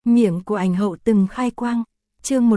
Miệng của ảnh hậu từng khai quang. Chương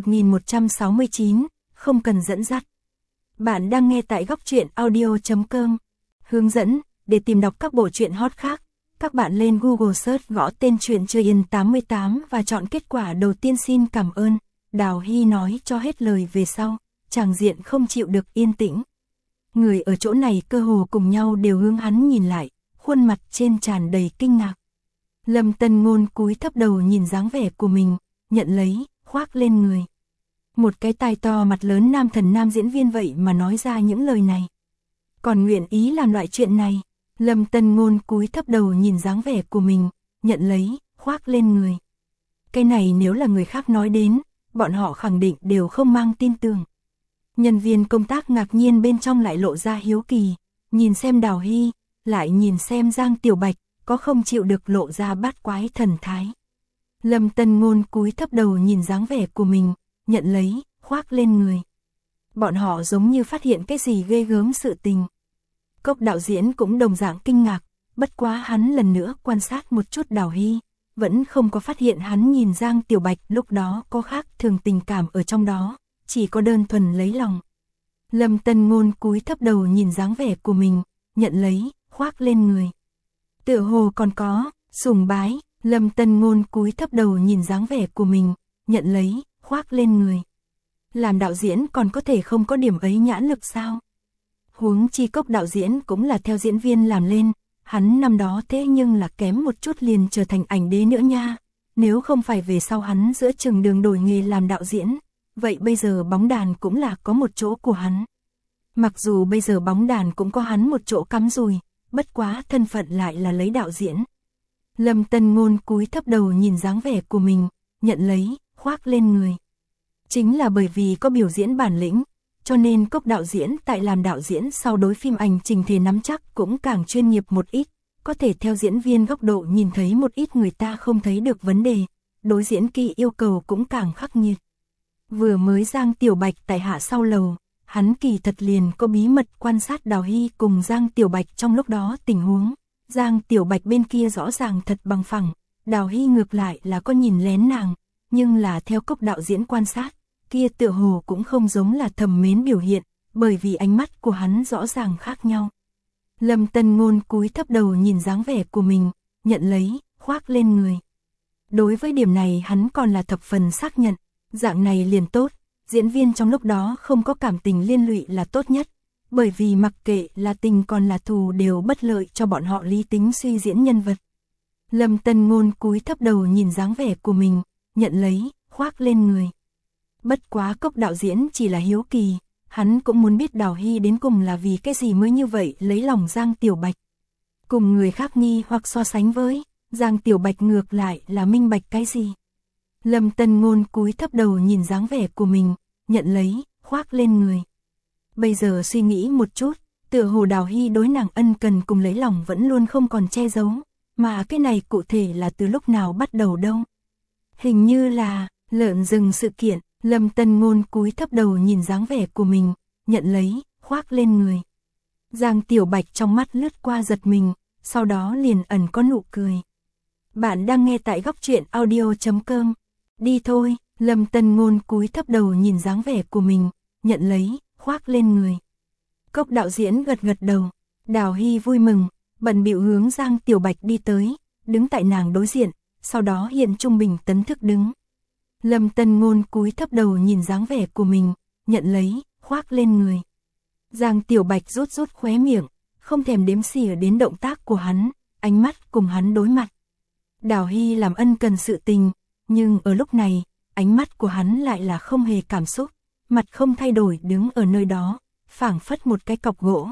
1169, không cần dẫn dắt. Bạn đang nghe tại góc truyện audio.com. Hướng dẫn, để tìm đọc các bộ truyện hot khác, các bạn lên Google Search gõ tên truyện Chưa Yên 88 và chọn kết quả đầu tiên. Xin cảm ơn. Đào Hy nói cho hết lời về sau, tràng diện không chịu được yên tĩnh. Người ở chỗ này cơ hồ cùng nhau đều hướng hắn nhìn lại, khuôn mặt trên tràn đầy kinh ngạc. Lâm Tân Ngôn cúi thấp đầu nhìn dáng vẻ của mình, nhận lấy, khoác lên người. Một cái tai to mặt lớn nam thần nam diễn viên vậy mà nói ra những lời này. Còn nguyện ý làm loại chuyện này. Lâm Tân Ngôn cúi thấp đầu nhìn dáng vẻ của mình, nhận lấy, khoác lên người. Cái này nếu là người khác nói đến, bọn họ khẳng định đều không mang tin tưởng. Nhân viên công tác ngạc nhiên bên trong lại lộ ra hiếu kỳ, nhìn xem Đào Hy, lại nhìn xem Giang Tiểu Bạch, có không chịu được lộ ra bát quái thần thái. Lâm Tân Ngôn cúi thấp đầu nhìn dáng vẻ của mình, nhận lấy, khoác lên người. Bọn họ giống như phát hiện cái gì ghê gớm sự tình. Cốc đạo diễn cũng đồng dạng kinh ngạc, bất quá hắn lần nữa quan sát một chút Đào Hy, vẫn không có phát hiện hắn nhìn Giang Tiểu Bạch lúc đó có khác thường tình cảm ở trong đó, chỉ có đơn thuần lấy lòng. Lâm Tân Ngôn cúi thấp đầu nhìn dáng vẻ của mình, nhận lấy, khoác lên người. Tựa hồ còn có sùng bái. Lâm Tân Ngôn cúi thấp đầu nhìn dáng vẻ của mình, nhận lấy, khoác lên người. Làm đạo diễn còn có thể không có điểm ấy nhãn lực sao? Huống chi Cốc đạo diễn cũng là theo diễn viên làm lên, hắn năm đó thế nhưng là kém một chút liền trở thành ảnh đế nữa nha. Nếu không phải về sau hắn giữa chừng đường đổi nghề làm đạo diễn, vậy bây giờ bóng đàn cũng là có một chỗ của hắn. Mặc dù bây giờ bóng đàn cũng có hắn một chỗ cắm rùi, bất quá thân phận lại là lấy đạo diễn. Lâm Tân Ngôn cúi thấp đầu nhìn dáng vẻ của mình, nhận lấy, khoác lên người. Chính là bởi vì có biểu diễn bản lĩnh, cho nên Cốc đạo diễn tại làm đạo diễn sau đối phim ảnh trình thể nắm chắc cũng càng chuyên nghiệp một ít, có thể theo diễn viên góc độ nhìn thấy một ít người ta không thấy được vấn đề, đối diễn kỹ yêu cầu cũng càng khắc nghiệt. Vừa mới Giang Tiểu Bạch tại hạ sau lầu, hắn kỳ thật liền có bí mật quan sát Đào Hy cùng Giang Tiểu Bạch trong lúc đó tình huống. Giang Tiểu Bạch bên kia rõ ràng thật bằng phẳng, Đào Hy ngược lại là có nhìn lén nàng, nhưng là theo Cốc đạo diễn quan sát, kia tựa hồ cũng không giống là thầm mến biểu hiện, bởi vì ánh mắt của hắn rõ ràng khác nhau. Lâm Tân Ngôn cúi thấp đầu nhìn dáng vẻ của mình, nhận lấy, khoác lên người. Đối với điểm này hắn còn là thập phần xác nhận, dạng này liền tốt, diễn viên trong lúc đó không có cảm tình liên lụy là tốt nhất. Bởi vì mặc kệ là tình còn là thù đều bất lợi cho bọn họ lý tính suy diễn nhân vật. Lâm Tân Ngôn cúi thấp đầu nhìn dáng vẻ của mình, nhận lấy, khoác lên người. Bất quá Cốc đạo diễn chỉ là hiếu kỳ, hắn cũng muốn biết Đào Hy đến cùng là vì cái gì mới như vậy lấy lòng Giang Tiểu Bạch. Cùng người khác nghi hoặc so sánh với, Giang Tiểu Bạch ngược lại là minh bạch cái gì. Lâm Tân Ngôn cúi thấp đầu nhìn dáng vẻ của mình, nhận lấy, khoác lên người. Bây giờ suy nghĩ một chút, tựa hồ Đào Hy đối nàng ân cần cùng lấy lòng vẫn luôn không còn che giấu, mà cái này cụ thể là từ lúc nào bắt đầu đâu. Hình như là lợn rừng sự kiện. Lâm Tân Ngôn cúi thấp đầu nhìn dáng vẻ của mình, nhận lấy, khoác lên người. Giang Tiểu Bạch trong mắt lướt qua giật mình, sau đó liền ẩn có nụ cười. Bạn đang nghe tại góc truyện audio.com. Đi thôi. Lâm Tân Ngôn cúi thấp đầu nhìn dáng vẻ của mình, nhận lấy, khoác lên người. Cốc đạo diễn gật gật đầu. Đào Hy vui mừng, bận bịu hướng Giang Tiểu Bạch đi tới, đứng tại nàng đối diện, sau đó hiện trung bình tấn thức đứng. Lâm Tân Ngôn cúi thấp đầu nhìn dáng vẻ của mình, nhận lấy, khoác lên người. Giang Tiểu Bạch rút khóe miệng, không thèm đếm xỉa đến động tác của hắn, ánh mắt cùng hắn đối mặt. Đào Hy làm ân cần sự tình, nhưng ở lúc này, ánh mắt của hắn lại là không hề cảm xúc, mặt không thay đổi đứng ở nơi đó, phảng phất một cái cọc gỗ.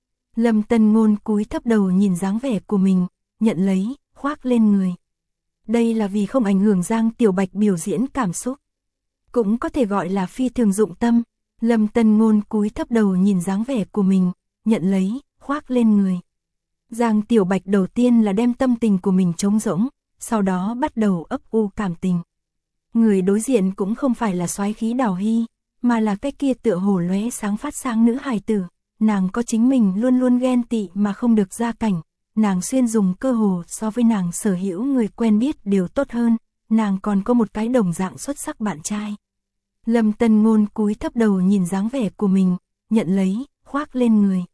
Lâm Tân Ngôn cúi thấp đầu nhìn dáng vẻ của mình, nhận lấy, khoác lên người. Đây là vì không ảnh hưởng Giang Tiểu Bạch biểu diễn cảm xúc. Cũng có thể gọi là phi thường dụng tâm. Lâm Tân Ngôn cúi thấp đầu nhìn dáng vẻ của mình, nhận lấy, khoác lên người. Giang Tiểu Bạch đầu tiên là đem tâm tình của mình trống rỗng, sau đó bắt đầu ấp u cảm tình. Người đối diện cũng không phải là soái khí Đào Hy, mà là cái kia tựa hồ lóe sáng phát sáng nữ hài tử. Nàng có chính mình luôn luôn ghen tị mà không được ra cảnh. Nàng xuyên dùng cơ hồ so với nàng sở hữu người quen biết đều tốt hơn, nàng còn có một cái đồng dạng xuất sắc bạn trai. Lâm Tân Ngôn cúi thấp đầu nhìn dáng vẻ của mình, nhận lấy, khoác lên người.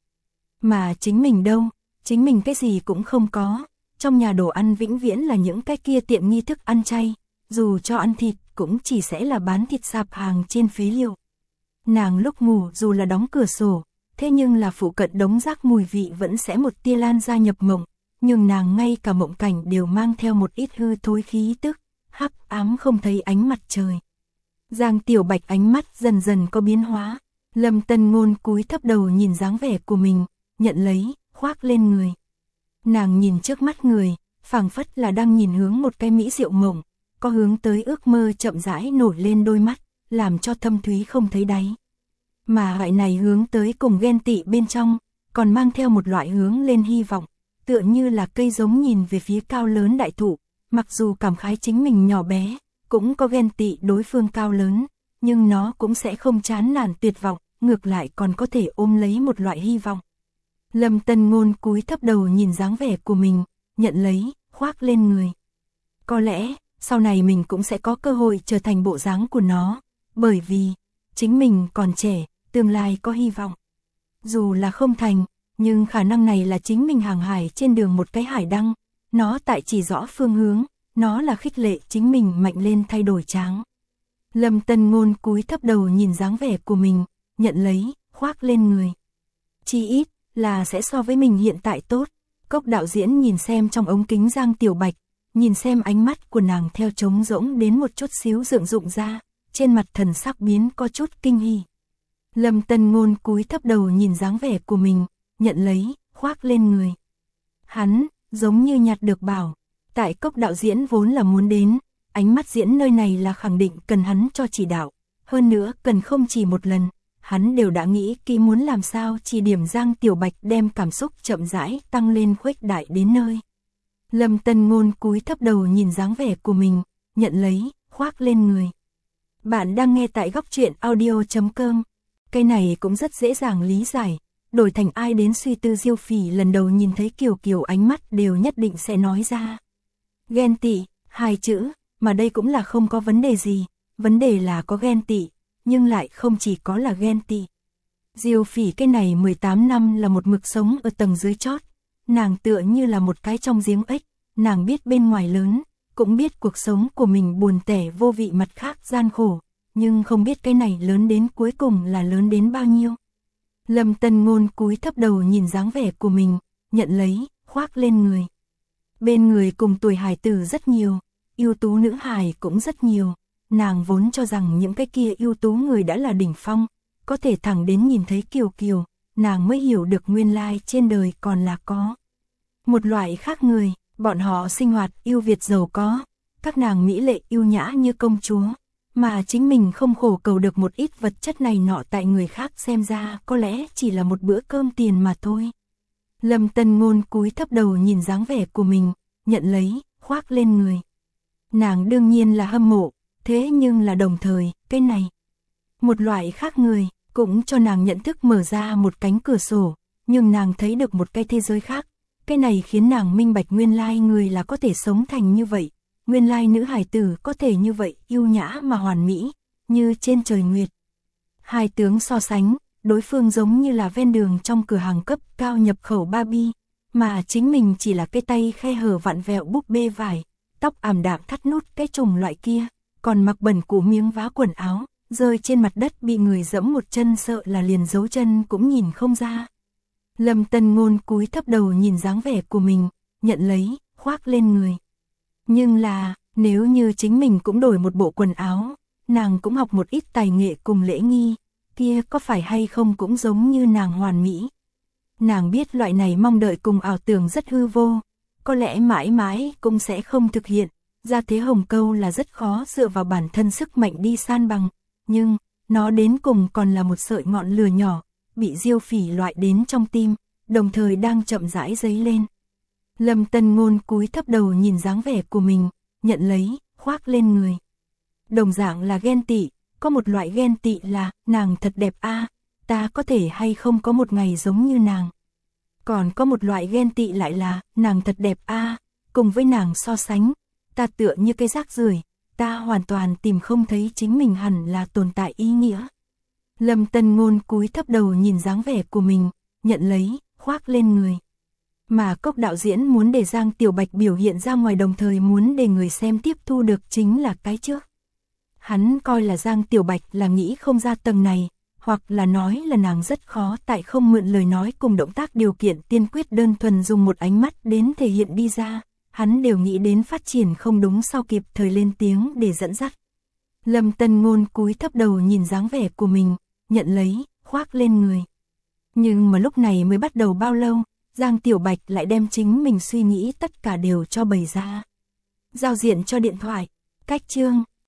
Mà chính mình đâu, chính mình cái gì cũng không có, trong nhà đồ ăn vĩnh viễn là những cái kia tiện nghi thức ăn chay, dù cho ăn thịt cũng chỉ sẽ là bán thịt sạp hàng trên phế liệu. Nàng lúc ngủ dù là đóng cửa sổ, thế nhưng là phụ cận đống rác mùi vị vẫn sẽ một tia lan ra nhập mộng, nhưng nàng ngay cả mộng cảnh đều mang theo một ít hư thối khí tức, hắc ám không thấy ánh mặt trời. Giang Tiểu Bạch ánh mắt dần dần có biến hóa, Lâm Tân Ngôn cúi thấp đầu nhìn dáng vẻ của mình, nhận lấy, khoác lên người. Nàng nhìn trước mắt người, phảng phất là đang nhìn hướng một cái mỹ diệu mộng, có hướng tới ước mơ chậm rãi nổi lên đôi mắt, làm cho thâm thúy không thấy đáy. Mà loại này hướng tới cùng ghen tị bên trong, còn mang theo một loại hướng lên hy vọng, tựa như là cây giống nhìn về phía cao lớn đại thụ, mặc dù cảm khái chính mình nhỏ bé, cũng có ghen tị đối phương cao lớn, nhưng nó cũng sẽ không chán nản tuyệt vọng, ngược lại còn có thể ôm lấy một loại hy vọng. Lâm Tân Ngôn cúi thấp đầu nhìn dáng vẻ của mình, nhận lấy, khoác lên người. Có lẽ, sau này mình cũng sẽ có cơ hội trở thành bộ dáng của nó, bởi vì, chính mình còn trẻ, tương lai có hy vọng. Dù là không thành, nhưng khả năng này là chính mình hàng hải trên đường một cái hải đăng, nó tại chỉ rõ phương hướng, nó là khích lệ chính mình mạnh lên thay đổi tráng. Lâm Tân Ngôn cúi thấp đầu nhìn dáng vẻ của mình, nhận lấy, khoác lên người. Chỉ ít, là sẽ so với mình hiện tại tốt. Cốc đạo diễn nhìn xem trong ống kính Giang Tiểu Bạch, nhìn xem ánh mắt của nàng theo trống rỗng đến một chút xíu dựng dụng ra, trên mặt thần sắc biến có chút kinh hỉ. Lâm Tân Ngôn cúi thấp đầu nhìn dáng vẻ của mình, nhận lấy, khoác lên người. Hắn, giống như nhặt được bảo, tại Cốc đạo diễn vốn là muốn đến, ánh mắt diễn nơi này là khẳng định cần hắn cho chỉ đạo, hơn nữa cần không chỉ một lần, hắn đều đã nghĩ kỹ muốn làm sao chỉ điểm Giang Tiểu Bạch đem cảm xúc chậm rãi tăng lên khuếch đại đến nơi. Lâm Tân Ngôn cúi thấp đầu nhìn dáng vẻ của mình, nhận lấy, khoác lên người. Bạn đang nghe tại góc truyện audio.com. Cái này cũng rất dễ dàng lý giải, đổi thành ai đến suy tư Diêu Phỉ lần đầu nhìn thấy Kiều Kiều ánh mắt đều nhất định sẽ nói ra. Ghen tị, hai chữ, mà đây cũng là không có vấn đề gì, vấn đề là có ghen tị, nhưng lại không chỉ có là ghen tị. Diêu Phỉ cái này 18 năm là một mực sống ở tầng dưới chót, nàng tựa như là một cái trong giếng ếch, nàng biết bên ngoài lớn, cũng biết cuộc sống của mình buồn tẻ vô vị mặt khác gian khổ, nhưng không biết cái này lớn đến cuối cùng là lớn đến bao nhiêu. Lâm Tân Ngôn cúi thấp đầu nhìn dáng vẻ của mình, nhận lấy, khoác lên người. Bên người cùng tuổi hài tử rất nhiều, ưu tú nữ hài cũng rất nhiều, nàng vốn cho rằng những cái kia ưu tú người đã là đỉnh phong, có thể thẳng đến nhìn thấy Kiều Kiều, nàng mới hiểu được nguyên lai trên đời còn là có một loại khác người, bọn họ sinh hoạt ưu việt giàu có, các nàng mỹ lệ yêu nhã như công chúa, mà chính mình không khổ cầu được một ít vật chất này nọ tại người khác xem ra có lẽ chỉ là một bữa cơm tiền mà thôi. Lâm Tân Ngôn cúi thấp đầu nhìn dáng vẻ của mình, nhận lấy, khoác lên người. Nàng đương nhiên là hâm mộ, thế nhưng là đồng thời, cái này, một loại khác người, cũng cho nàng nhận thức mở ra một cánh cửa sổ, nhưng nàng thấy được một cái thế giới khác, cái này khiến nàng minh bạch nguyên lai người là có thể sống thành như vậy, nguyên lai nữ hài tử có thể như vậy, yêu nhã mà hoàn mỹ, như trên trời nguyệt. Hai tướng so sánh, đối phương giống như là ven đường trong cửa hàng cấp cao nhập khẩu Barbie, mà chính mình chỉ là cái tay khe hở vặn vẹo búp bê vải, tóc ảm đạm thắt nút cái chủng loại kia, còn mặc bẩn cũ miếng vá quần áo, rơi trên mặt đất bị người dẫm một chân sợ là liền dấu chân cũng nhìn không ra. Lâm Tân Ngôn cúi thấp đầu nhìn dáng vẻ của mình, nhận lấy, khoác lên người. Nhưng là, nếu như chính mình cũng đổi một bộ quần áo, nàng cũng học một ít tài nghệ cùng lễ nghi, kia có phải hay không cũng giống như nàng hoàn mỹ. Nàng biết loại này mong đợi cùng ảo tưởng rất hư vô, có lẽ mãi mãi cũng sẽ không thực hiện, ra thế hồng câu là rất khó dựa vào bản thân sức mạnh đi san bằng, nhưng, nó đến cùng còn là một sợi ngọn lửa nhỏ, bị Diêu Phỉ loại đến trong tim, đồng thời đang chậm rãi dấy lên. Lâm Tân Ngôn cúi thấp đầu nhìn dáng vẻ của mình, nhận lấy, khoác lên người. Đồng dạng là ghen tị, có một loại ghen tị là, nàng thật đẹp a, ta có thể hay không có một ngày giống như nàng. Còn có một loại ghen tị lại là, nàng thật đẹp a, cùng với nàng so sánh, ta tựa như cái rác rưởi, ta hoàn toàn tìm không thấy chính mình hẳn là tồn tại ý nghĩa. Lâm Tân Ngôn cúi thấp đầu nhìn dáng vẻ của mình, nhận lấy, khoác lên người. Mà Cốc đạo diễn muốn để Giang Tiểu Bạch biểu hiện ra ngoài, đồng thời muốn để người xem tiếp thu được chính là cái trước. Hắn coi là Giang Tiểu Bạch là nghĩ không ra tầng này, hoặc là nói là nàng rất khó tại không mượn lời nói cùng động tác điều kiện tiên quyết đơn thuần dùng một ánh mắt đến thể hiện đi ra, hắn đều nghĩ đến phát triển không đúng sau kịp thời lên tiếng để dẫn dắt. Lâm Tân Ngôn cúi thấp đầu nhìn dáng vẻ của mình, nhận lấy, khoác lên người. Nhưng mà lúc này mới bắt đầu bao lâu, Giang Tiểu Bạch lại đem chính mình suy nghĩ tất cả đều cho bày ra. Giao diện cho điện thoại, cách chương,